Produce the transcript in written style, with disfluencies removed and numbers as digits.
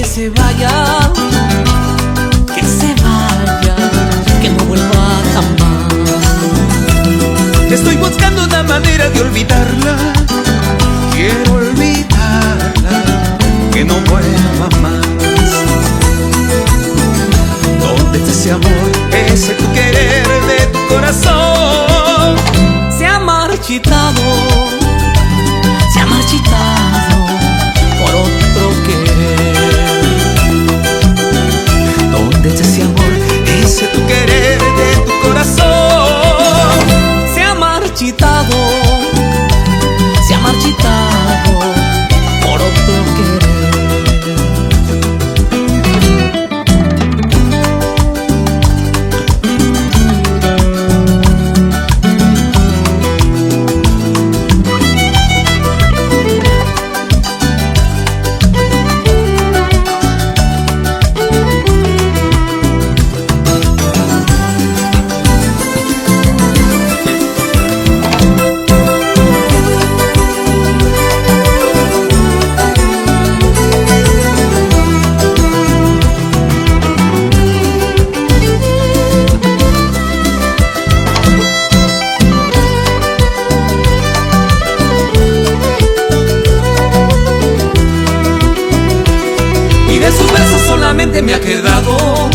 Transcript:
se vaya, que se vaya, que no vuelva jamás. Estoy buscando una manera de olvidarla, quiero olvidarla, que no vuelva más. ¿Dónde está ese amor, ese tu querer de tu corazón? Se ha marchitado, se ha marchitado por otro querer. ¿Dónde está ese amor, ese tu querer de tu corazón? Se ha marchitado, se ha marchitado por otro querer. De sus besos solamente me ha quedado